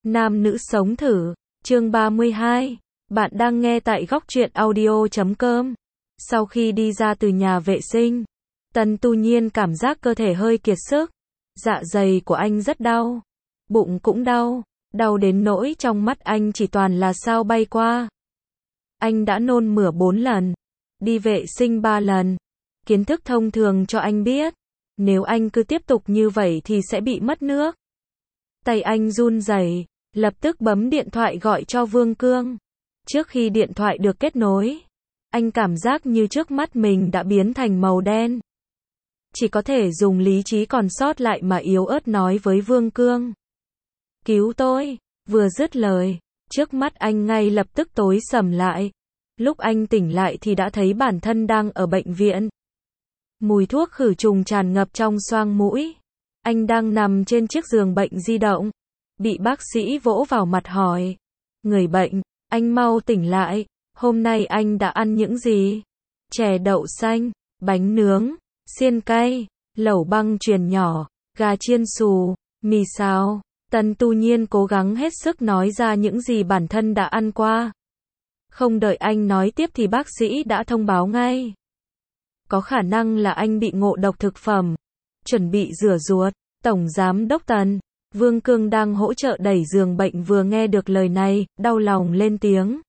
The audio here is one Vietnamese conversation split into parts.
Nam nữ sống thử, chương 32. Bạn đang nghe tại góc truyện audio.com. Sau khi đi ra từ nhà vệ sinh, Tần Tu Nhiên cảm giác cơ thể hơi kiệt sức. Dạ dày của anh rất đau. Bụng cũng đau. Đau đến nỗi trong mắt anh chỉ toàn là sao bay qua. Anh đã nôn mửa 4 lần. Đi vệ sinh 3 lần. Kiến thức thông thường cho anh biết. Nếu anh cứ tiếp tục như vậy thì sẽ bị mất nước. Tay anh run rẩy, lập tức bấm điện thoại gọi cho Vương Cương. Trước khi điện thoại được kết nối, anh cảm giác như trước mắt mình đã biến thành màu đen. Chỉ có thể dùng lý trí còn sót lại mà yếu ớt nói với Vương Cương. Cứu tôi, vừa dứt lời, trước mắt anh ngay lập tức tối sầm lại. Lúc anh tỉnh lại thì đã thấy bản thân đang ở bệnh viện. Mùi thuốc khử trùng tràn ngập trong xoang mũi. Anh đang nằm trên chiếc giường bệnh di động. Bị bác sĩ vỗ vào mặt hỏi. Người bệnh, anh mau tỉnh lại. Hôm nay anh đã ăn những gì? Chè đậu xanh, bánh nướng, xiên cay, lẩu băng chuyền nhỏ, gà chiên xù, mì xào. Tần Tu Nhiên cố gắng hết sức nói ra những gì bản thân đã ăn qua. Không đợi anh nói tiếp thì bác sĩ đã thông báo ngay. Có khả năng là anh bị ngộ độc thực phẩm. Chuẩn bị rửa ruột. Tổng Giám đốc Tần, Vương Cương đang hỗ trợ đẩy giường bệnh vừa nghe được lời này, đau lòng lên tiếng.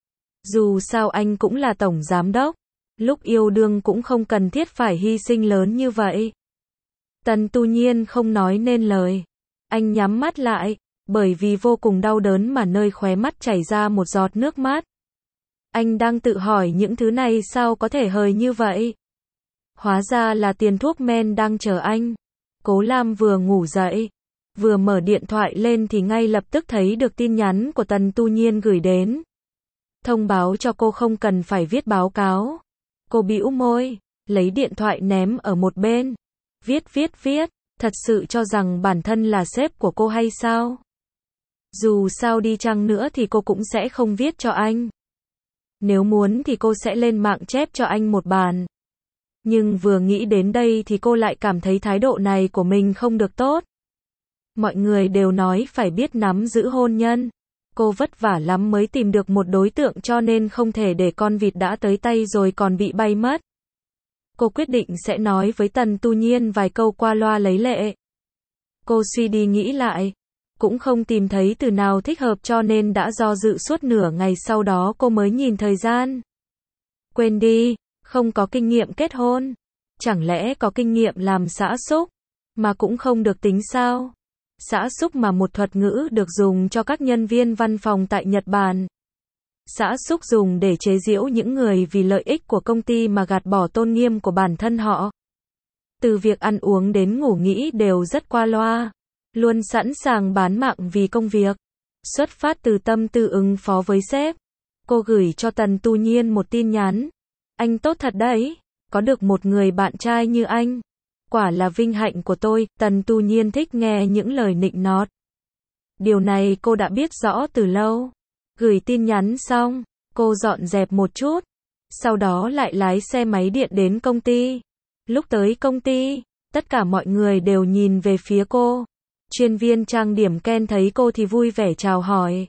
Dù sao anh cũng là Tổng Giám đốc. Lúc yêu đương cũng không cần thiết phải hy sinh lớn như vậy. Tần Tu Nhiên không nói nên lời. Anh nhắm mắt lại, bởi vì vô cùng đau đớn mà nơi khóe mắt chảy ra một giọt nước mắt. Anh đang tự hỏi những thứ này sao có thể hời như vậy. Hóa ra là tiền thuốc men đang chờ anh. Cố Lam vừa ngủ dậy, vừa mở điện thoại lên thì ngay lập tức thấy được tin nhắn của Tần Tu Nhiên gửi đến. Thông báo cho cô không cần phải viết báo cáo. Cô bĩu môi, lấy điện thoại ném ở một bên. Viết, thật sự cho rằng bản thân là sếp của cô hay sao? Dù sao đi chăng nữa thì cô cũng sẽ không viết cho anh. Nếu muốn thì cô sẽ lên mạng chép cho anh một bản. Nhưng vừa nghĩ đến đây thì cô lại cảm thấy thái độ này của mình không được tốt. Mọi người đều nói phải biết nắm giữ hôn nhân. Cô vất vả lắm mới tìm được một đối tượng cho nên không thể để con vịt đã tới tay rồi còn bị bay mất. Cô quyết định sẽ nói với Tần Tu Nhiên vài câu qua loa lấy lệ. Cô suy đi nghĩ lại, cũng không tìm thấy từ nào thích hợp cho nên đã do dự suốt nửa ngày sau đó cô mới nhìn thời gian. Quên đi, không có kinh nghiệm kết hôn. Chẳng lẽ có kinh nghiệm làm xã xúc, mà cũng không được tính sao? Xã xúc mà một thuật ngữ được dùng cho các nhân viên văn phòng tại Nhật Bản. Xã xúc dùng để chế giễu những người vì lợi ích của công ty mà gạt bỏ tôn nghiêm của bản thân họ. Từ việc ăn uống đến ngủ nghỉ đều rất qua loa. Luôn sẵn sàng bán mạng vì công việc. Xuất phát từ tâm tư ứng phó với sếp. Cô gửi cho Tần Tu Nhiên một tin nhắn. Anh tốt thật đấy. Có được một người bạn trai như anh. Quả là vinh hạnh của tôi. Tần Tu Nhiên thích nghe những lời nịnh nót. Điều này cô đã biết rõ từ lâu. Gửi tin nhắn xong, cô dọn dẹp một chút. Sau đó lại lái xe máy điện đến công ty. Lúc tới công ty, tất cả mọi người đều nhìn về phía cô. Chuyên viên trang điểm Ken thấy cô thì vui vẻ chào hỏi.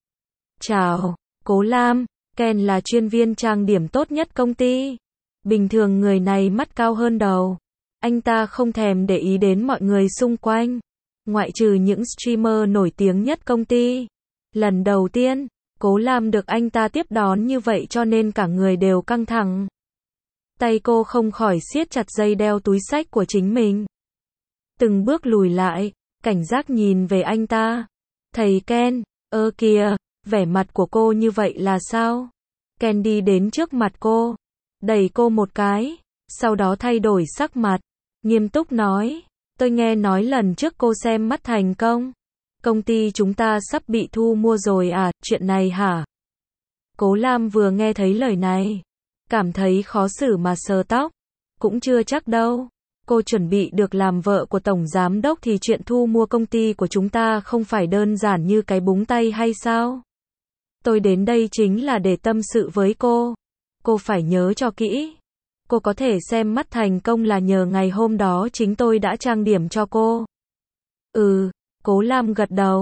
Chào, Cố Lam, Ken là chuyên viên trang điểm tốt nhất công ty. Bình thường người này mắt cao hơn đầu. Anh ta không thèm để ý đến mọi người xung quanh. Ngoại trừ những streamer nổi tiếng nhất công ty. Lần đầu tiên, Cố Lam được anh ta tiếp đón như vậy cho nên cả người đều căng thẳng. Tay cô không khỏi siết chặt dây đeo túi xách của chính mình. Từng bước lùi lại, cảnh giác nhìn về anh ta. Thầy Ken, ơ kìa, vẻ mặt của cô như vậy là sao? Ken đi đến trước mặt cô, đẩy cô một cái, sau đó thay đổi sắc mặt, nghiêm túc nói, tôi nghe nói lần trước cô xem mắt thành công. Công ty chúng ta sắp bị thu mua rồi à, chuyện này hả? Cố Lam vừa nghe thấy lời này, cảm thấy khó xử mà sờ tóc. Cũng chưa chắc đâu. Cô chuẩn bị được làm vợ của Tổng Giám đốc thì chuyện thu mua công ty của chúng ta không phải đơn giản như cái búng tay hay sao? Tôi đến đây chính là để tâm sự với cô. Cô phải nhớ cho kỹ. Cô có thể xem mắt thành công là nhờ ngày hôm đó chính tôi đã trang điểm cho cô. Cố Lam gật đầu.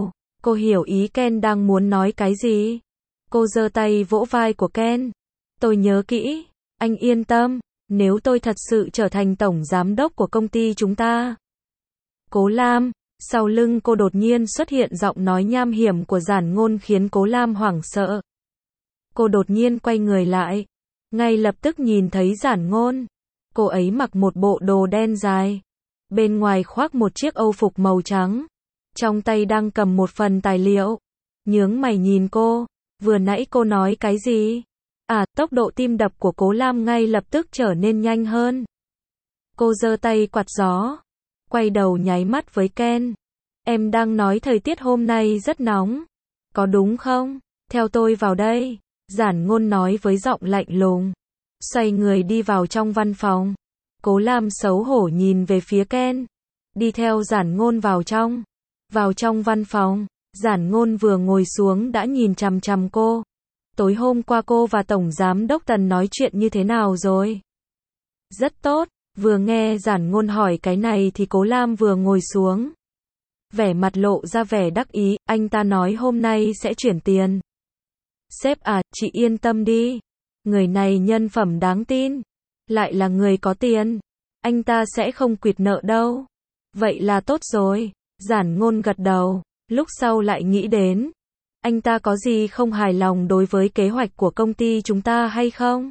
Cô hiểu ý Ken đang muốn nói cái gì. Cô giơ tay vỗ vai của Ken. Tôi nhớ kỹ, anh yên tâm, nếu tôi thật sự trở thành tổng giám đốc của công ty chúng ta. Cố Lam, sau lưng cô đột nhiên xuất hiện giọng nói nham hiểm của Giản Ngôn khiến Cố Lam hoảng sợ. Cô đột nhiên quay người lại, ngay lập tức nhìn thấy Giản Ngôn. Cô ấy mặc một bộ đồ đen dài, bên ngoài khoác một chiếc âu phục màu trắng, trong tay đang cầm một phần tài liệu. Nhướng mày nhìn cô, vừa nãy cô nói cái gì? Tốc độ tim đập của Cố Lam ngay lập tức trở nên nhanh hơn. Cô giơ tay quạt gió, quay đầu nháy mắt với Ken. Em đang nói thời tiết hôm nay rất nóng, có đúng không? Theo tôi vào đây, Giản Ngôn nói với giọng lạnh lùng. Xoay người đi vào trong văn phòng. Cố Lam xấu hổ nhìn về phía Ken, đi theo Giản Ngôn vào trong. Vào trong văn phòng, Giản Ngôn vừa ngồi xuống đã nhìn chằm chằm cô. Tối hôm qua cô và Tổng Giám đốc Tần nói chuyện như thế nào rồi? Rất tốt. Vừa nghe Giản Ngôn hỏi cái này thì Cố Lam vừa ngồi xuống. Vẻ mặt lộ ra vẻ đắc ý, anh ta nói hôm nay sẽ chuyển tiền. Sếp chị yên tâm đi. Người này nhân phẩm đáng tin. Lại là người có tiền. Anh ta sẽ không quỵt nợ đâu. Vậy là tốt rồi. Giản Ngôn gật đầu, lúc sau lại nghĩ đến. Anh ta có gì không hài lòng đối với kế hoạch của công ty chúng ta hay không?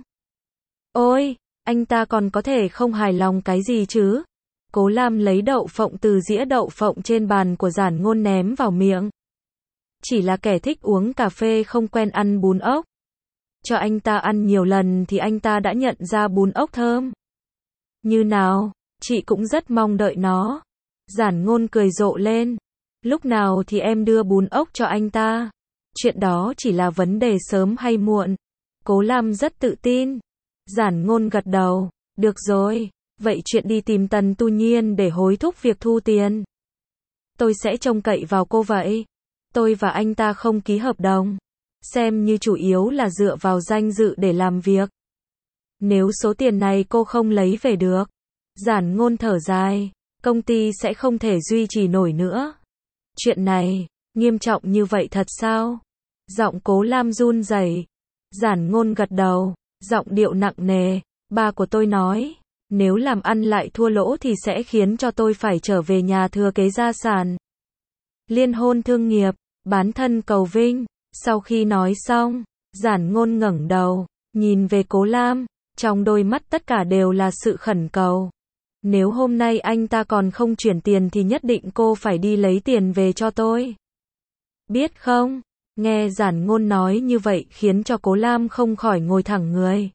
Ôi, anh ta còn có thể không hài lòng cái gì chứ? Cố Lam lấy đậu phộng từ dĩa đậu phộng trên bàn của Giản Ngôn ném vào miệng. Chỉ là kẻ thích uống cà phê không quen ăn bún ốc. Cho anh ta ăn nhiều lần thì anh ta đã nhận ra bún ốc thơm. Như nào, chị cũng rất mong đợi nó. Giản Ngôn cười rộ lên. Lúc nào thì em đưa bún ốc cho anh ta? Chuyện đó chỉ là vấn đề sớm hay muộn. Cố Lam rất tự tin. Giản Ngôn gật đầu. Được rồi, vậy chuyện đi tìm Tần Tu Nhiên để hối thúc việc thu tiền. Tôi sẽ trông cậy vào cô vậy. Tôi và anh ta không ký hợp đồng. Xem như chủ yếu là dựa vào danh dự để làm việc. Nếu số tiền này cô không lấy về được, Giản Ngôn thở dài, công ty sẽ không thể duy trì nổi nữa. Chuyện này, nghiêm trọng như vậy thật sao? Giọng Cố Lam run rẩy. Giản Ngôn gật đầu, giọng điệu nặng nề. Ba của tôi nói, nếu làm ăn lại thua lỗ thì sẽ khiến cho tôi phải trở về nhà thừa kế gia sản. Liên hôn thương nghiệp, bán thân cầu vinh. Sau khi nói xong, Giản Ngôn ngẩng đầu, nhìn về Cố Lam, trong đôi mắt tất cả đều là sự khẩn cầu. Nếu hôm nay anh ta còn không chuyển tiền thì nhất định cô phải đi lấy tiền về cho tôi. Biết không? Nghe Giản Ngôn nói như vậy khiến cho Cố Lam không khỏi ngồi thẳng người.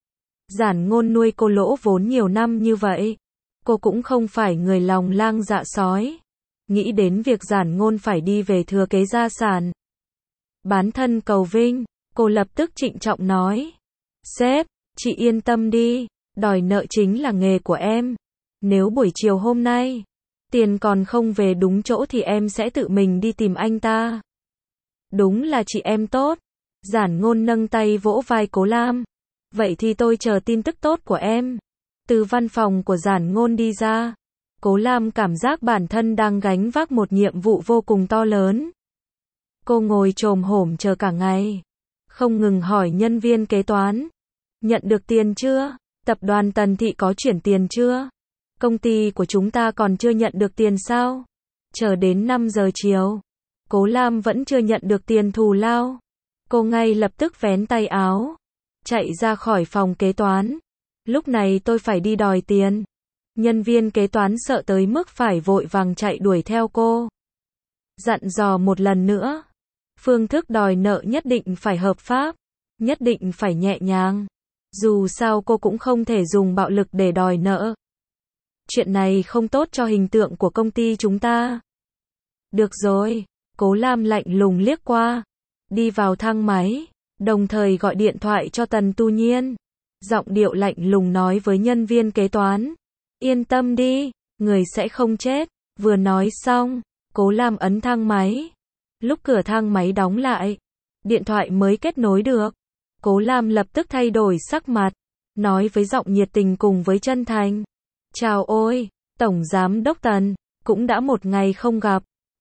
Giản Ngôn nuôi cô lỗ vốn nhiều năm như vậy. Cô cũng không phải người lòng lang dạ sói. Nghĩ đến việc Giản Ngôn phải đi về thừa kế gia sản. Bán thân cầu vinh, cô lập tức trịnh trọng nói. Sếp, chị yên tâm đi, đòi nợ chính là nghề của em. Nếu buổi chiều hôm nay, tiền còn không về đúng chỗ thì em sẽ tự mình đi tìm anh ta. Đúng là chị em tốt. Giản Ngôn nâng tay vỗ vai Cố Lam. Vậy thì tôi chờ tin tức tốt của em. Từ văn phòng của Giản Ngôn đi ra, Cố Lam cảm giác bản thân đang gánh vác một nhiệm vụ vô cùng to lớn. Cô ngồi chồm hổm chờ cả ngày, không ngừng hỏi nhân viên kế toán. Nhận được tiền chưa? Tập đoàn Tần Thị có chuyển tiền chưa? Công ty của chúng ta còn chưa nhận được tiền sao? Chờ đến 5 giờ chiều, Cố Lam vẫn chưa nhận được tiền thù lao. Cô ngay lập tức vén tay áo, chạy ra khỏi phòng kế toán. Lúc này tôi phải đi đòi tiền. Nhân viên kế toán sợ tới mức phải vội vàng chạy đuổi theo cô. Dặn dò một lần nữa. Phương thức đòi nợ nhất định phải hợp pháp, nhất định phải nhẹ nhàng. Dù sao cô cũng không thể dùng bạo lực để đòi nợ. Chuyện này không tốt cho hình tượng của công ty chúng ta. Được rồi, Cố Lam lạnh lùng liếc qua, đi vào thang máy, đồng thời gọi điện thoại cho Tần Tu Nhiên. Giọng điệu lạnh lùng nói với nhân viên kế toán. Yên tâm đi, người sẽ không chết. Vừa nói xong, Cố Lam ấn thang máy. Lúc cửa thang máy đóng lại, điện thoại mới kết nối được. Cố Lam lập tức thay đổi sắc mặt, nói với giọng nhiệt tình cùng với chân thành. Chào ôi, Tổng Giám đốc Tần, cũng đã một ngày không gặp.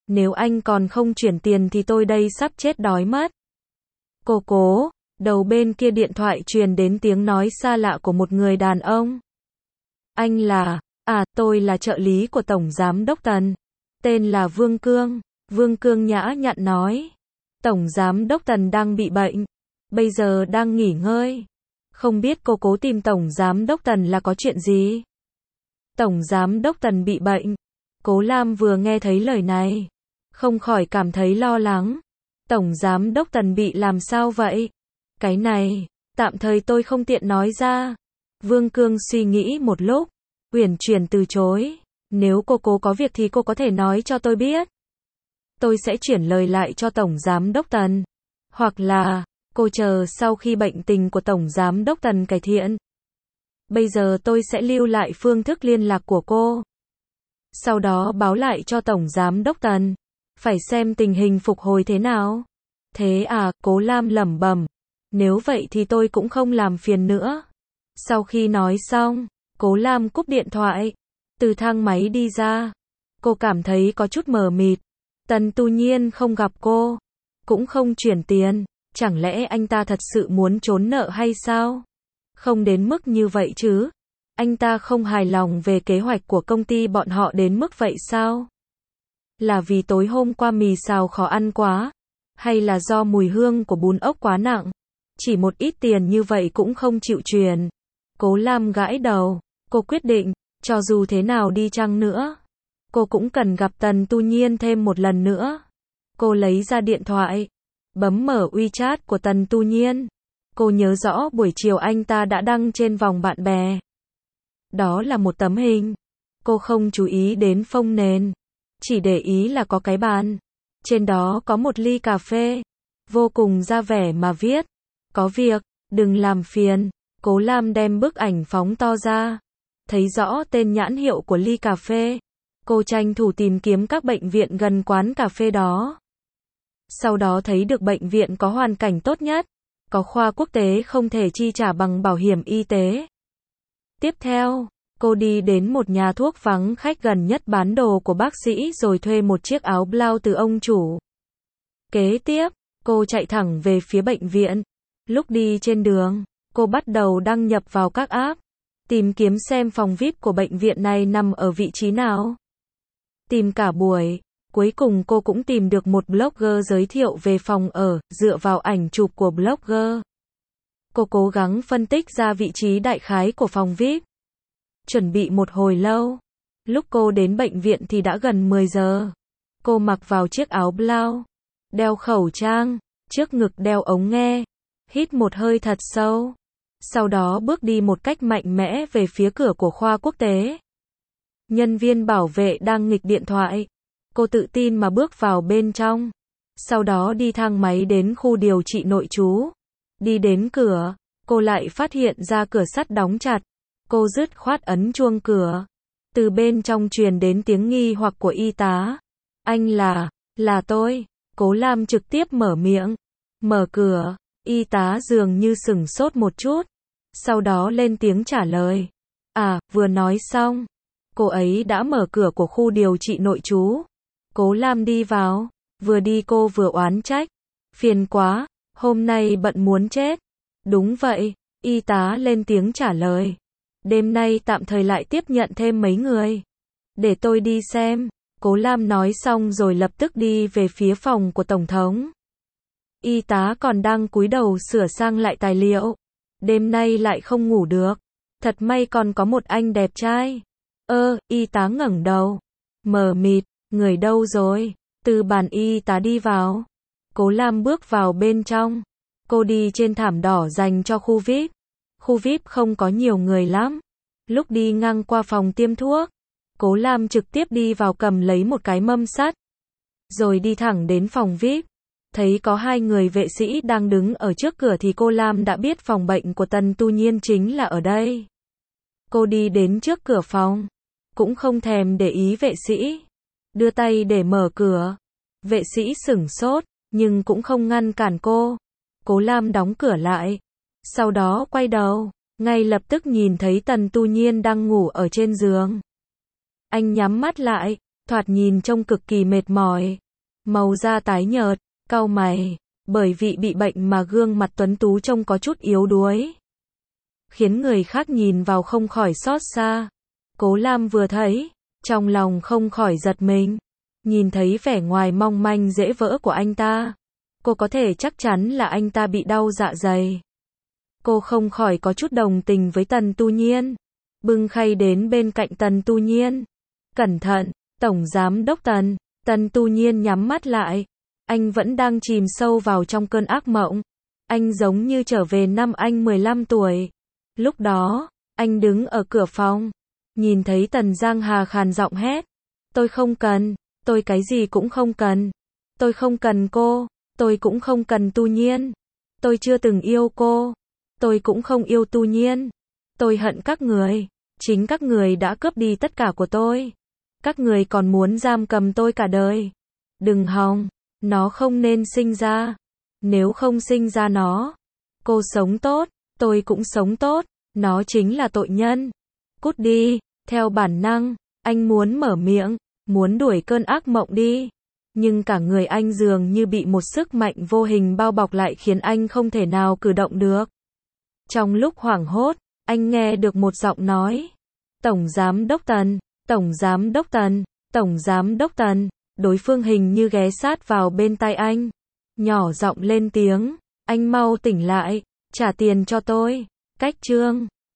Nếu anh còn không chuyển tiền thì tôi đây sắp chết đói mất. Cô Cố, đầu bên kia điện thoại truyền đến tiếng nói xa lạ của một người đàn ông. Anh là, tôi là trợ lý của Tổng Giám đốc Tần. Tên là Vương Cương. Vương Cương nhã nhặn nói. Tổng Giám đốc Tần đang bị bệnh. Bây giờ đang nghỉ ngơi. Không biết cô Cố tìm Tổng Giám đốc Tần là có chuyện gì? Tổng Giám đốc Tần bị bệnh. Cố Lam vừa nghe thấy lời này, không khỏi cảm thấy lo lắng. Tổng Giám đốc Tần bị làm sao vậy? Cái này, tạm thời tôi không tiện nói ra. Vương Cương suy nghĩ một lúc, uyển chuyển từ chối. Nếu cô Cố có việc thì cô có thể nói cho tôi biết. Tôi sẽ chuyển lời lại cho Tổng Giám đốc Tần. Hoặc là, cô chờ sau khi bệnh tình của Tổng Giám đốc Tần cải thiện. Bây giờ tôi sẽ lưu lại phương thức liên lạc của cô. Sau đó báo lại cho Tổng Giám đốc Tần. Phải xem tình hình phục hồi thế nào. Thế à, Cố Lam lẩm bẩm. Nếu vậy thì tôi cũng không làm phiền nữa. Sau khi nói xong, Cố Lam cúp điện thoại. Từ thang máy đi ra. Cô cảm thấy có chút mờ mịt. Tần Tu Nhiên không gặp cô. Cũng không chuyển tiền. Chẳng lẽ anh ta thật sự muốn trốn nợ hay sao? Không đến mức như vậy chứ. Anh ta không hài lòng về kế hoạch của công ty bọn họ đến mức vậy sao? Là vì tối hôm qua mì xào khó ăn quá? Hay là do mùi hương của bún ốc quá nặng? Chỉ một ít tiền như vậy cũng không chịu truyền. Cố Lam gãi đầu. Cô quyết định, cho dù thế nào đi chăng nữa, cô cũng cần gặp Tần Tu Nhiên thêm một lần nữa. Cô lấy ra điện thoại, bấm mở WeChat của Tần Tu Nhiên. Cô nhớ rõ buổi chiều anh ta đã đăng trên vòng bạn bè. Đó là một tấm hình. Cô không chú ý đến phông nền, chỉ để ý là có cái bàn. Trên đó có một ly cà phê. Vô cùng ra vẻ mà viết. Có việc, đừng làm phiền. Cố Lam đem bức ảnh phóng to ra. Thấy rõ tên nhãn hiệu của ly cà phê. Cô tranh thủ tìm kiếm các bệnh viện gần quán cà phê đó. Sau đó thấy được bệnh viện có hoàn cảnh tốt nhất. Có khoa quốc tế không thể chi trả bằng bảo hiểm y tế. Tiếp theo, cô đi đến một nhà thuốc vắng khách gần nhất bán đồ của bác sĩ rồi thuê một chiếc áo blau từ ông chủ. Kế tiếp, cô chạy thẳng về phía bệnh viện. Lúc đi trên đường, cô bắt đầu đăng nhập vào các app, tìm kiếm xem phòng VIP của bệnh viện này nằm ở vị trí nào. Tìm cả buổi, cuối cùng cô cũng tìm được một blogger giới thiệu về phòng ở, dựa vào ảnh chụp của blogger. Cô cố gắng phân tích ra vị trí đại khái của phòng VIP. Chuẩn bị một hồi lâu. Lúc cô đến bệnh viện thì đã gần 10 giờ. Cô mặc vào chiếc áo blau, đeo khẩu trang, trước ngực đeo ống nghe, hít một hơi thật sâu. Sau đó bước đi một cách mạnh mẽ về phía cửa của khoa quốc tế. Nhân viên bảo vệ đang nghịch điện thoại. Cô tự tin mà bước vào bên trong. Sau đó đi thang máy đến khu điều trị nội trú. Đi đến cửa, cô lại phát hiện ra cửa sắt đóng chặt. Cô dứt khoát ấn chuông cửa. Từ bên trong truyền đến tiếng nghi hoặc của y tá. Anh là tôi. Cố Lam trực tiếp mở miệng. Mở cửa, y tá dường như sửng sốt một chút. Sau đó lên tiếng trả lời. Vừa nói xong. Cô ấy đã mở cửa của khu điều trị nội trú. Cố Lam đi vào. Vừa đi cô vừa oán trách. Phiền quá, hôm nay bận muốn chết. Đúng vậy, y tá lên tiếng trả lời. Đêm nay tạm thời lại tiếp nhận thêm mấy người. Để tôi đi xem. Cố Lam nói xong rồi lập tức đi về phía phòng của Tổng thống. Y tá còn đang cúi đầu sửa sang lại tài liệu. Đêm nay lại không ngủ được. Thật may còn có một anh đẹp trai. Y tá ngẩng đầu. Mờ mịt, người đâu rồi? Từ bàn y tá đi vào. Cố Lam bước vào bên trong. Cô đi trên thảm đỏ dành cho khu VIP. Khu VIP không có nhiều người lắm. Lúc đi ngang qua phòng tiêm thuốc, Cố Lam trực tiếp đi vào cầm lấy một cái mâm sắt. Rồi đi thẳng đến phòng VIP. Thấy có hai người vệ sĩ đang đứng ở trước cửa thì cô Lam đã biết phòng bệnh của Tần Tu Nhiên chính là ở đây. Cô đi đến trước cửa phòng. Cũng không thèm để ý vệ sĩ. Đưa tay để mở cửa. Vệ sĩ sửng sốt, nhưng cũng không ngăn cản cô. Cố Lam đóng cửa lại. Sau đó quay đầu. Ngay lập tức nhìn thấy Tần Tu Nhiên đang ngủ ở trên giường. Anh nhắm mắt lại. thoạt nhìn trông cực kỳ mệt mỏi. Màu da tái nhợt, cau mày, bởi vì bị bệnh mà gương mặt tuấn tú trông có chút yếu đuối, khiến người khác nhìn vào không khỏi xót xa. Cố Lam vừa thấy, trong lòng không khỏi giật mình. Nhìn thấy vẻ ngoài mong manh dễ vỡ của anh ta, cô có thể chắc chắn là anh ta bị đau dạ dày. Cô không khỏi có chút đồng tình với Tần Tu Nhiên. Bưng khay đến bên cạnh Tần Tu Nhiên. Cẩn thận, Tổng Giám Đốc Tần. Tần Tu Nhiên nhắm mắt lại. Anh vẫn đang chìm sâu vào trong cơn ác mộng. Anh giống như trở về năm anh 15 tuổi. Lúc đó, anh đứng ở cửa phòng. Nhìn thấy Tần Giang Hà khàn giọng hét. Tôi không cần, tôi cái gì cũng không cần. Tôi không cần cô, tôi cũng không cần Tu Nhiên. Tôi chưa từng yêu cô. Tôi cũng không yêu Tu Nhiên. Tôi hận các người. Chính các người đã cướp đi tất cả của tôi. Các người còn muốn giam cầm tôi cả đời. Đừng hòng, nó không nên sinh ra. Nếu không sinh ra nó, cô sống tốt, tôi cũng sống tốt. Nó chính là tội nhân. Cút đi. Theo bản năng, anh muốn mở miệng, muốn đuổi cơn ác mộng đi. Nhưng cả người anh dường như bị một sức mạnh vô hình bao bọc lại khiến anh không thể nào cử động được. Trong lúc hoảng hốt, anh nghe được một giọng nói. Tổng Giám Đốc Tần, Tổng Giám Đốc Tần, Tổng Giám Đốc Tần. Đối phương hình như ghé sát vào bên tai anh. Nhỏ giọng lên tiếng, anh mau tỉnh lại, trả tiền cho tôi. Cách chương